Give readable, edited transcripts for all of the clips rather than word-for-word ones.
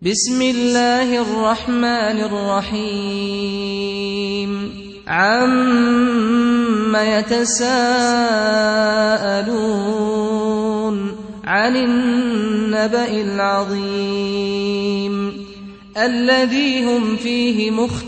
بسم الله الرحمن الرحيم عَمَّ يتساءلون عن النبأ العظيم الذي هم فيه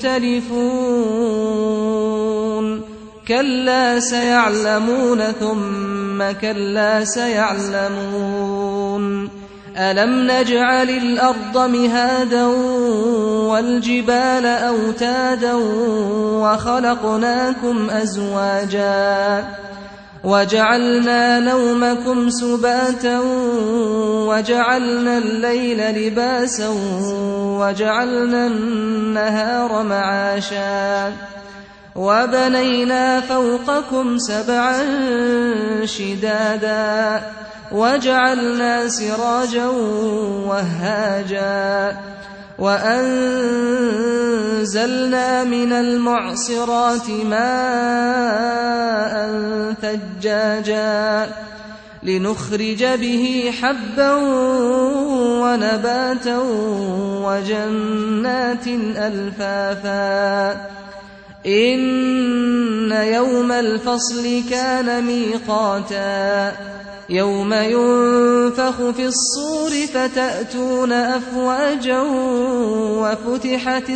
مختلفون كلا سيعلمون ثم كلا سيعلمون ألم نجعل الأرض مهادا والجبال أوتادا وخلقناكم أزواجا وجعلنا نومكم سباتا وجعلنا الليل لباسا وجعلنا النهار معاشا وبنينا فوقكم سبعا شدادا وجعلنا سراجا وهاجا وأنزلنا من المعصرات ماء ثجاجا لنخرج به حبا ونباتا وجنات ألفافا إن يوم الفصل كان ميقاتا يوم ينفخ في الصور فتأتون أفواجا وفتحت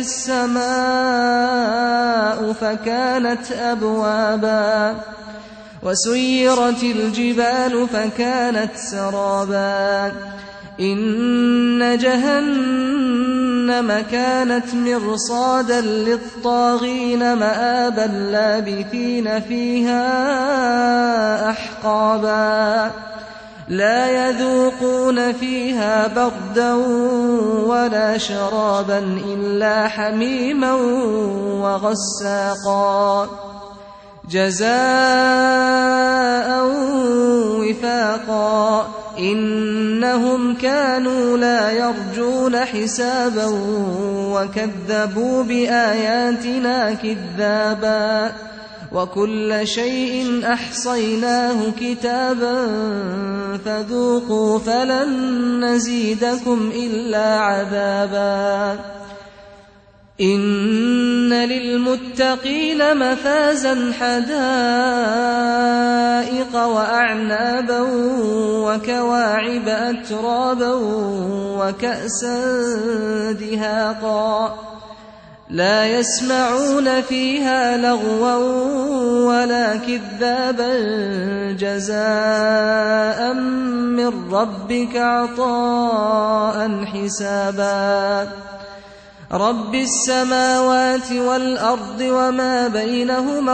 السماء فكانت أبوابا وسيرت الجبال فكانت سرابا إن جهنم كانت مرصادا للطاغين مآبا لابثين فيها أحقابا لا يذوقون فيها بردا ولا شرابا إلا حميما وغساقا جزاء وفاقا إنهم كانوا لا يرجون حسابا وكذبوا بآياتنا كذابا وكل شيء أحصيناه كتابا فذوقوا فلن نزيدكم إلا عذابا إن للمتقين مفازا حدائق وأعنابا وكواعب أترابا وكأسا دهاقا لا يسمعون فيها لغوا ولا كذابا جزاء من ربك عطاء حسابا رب السماوات والأرض وما بينهما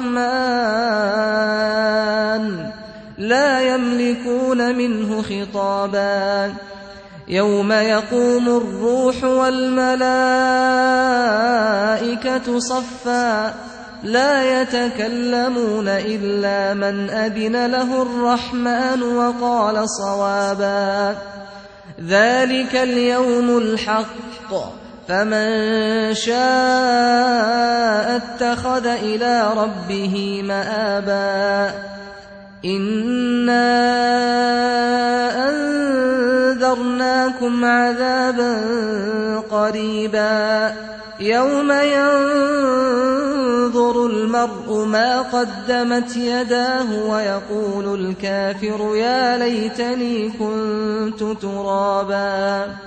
الرحمن لا يملكون منه خطابا يوم يقوم الروح والملائكة صفا لا يتكلمون إلا من أذن له الرحمن وقال صوابا ذلك اليوم الحق فمن شاء اتخذ إلى ربه مآبا إنا أنذرناكم عذابا قريبا يوم ينظر المرء ما قدمت يداه ويقول الكافر يا ليتني كنت ترابا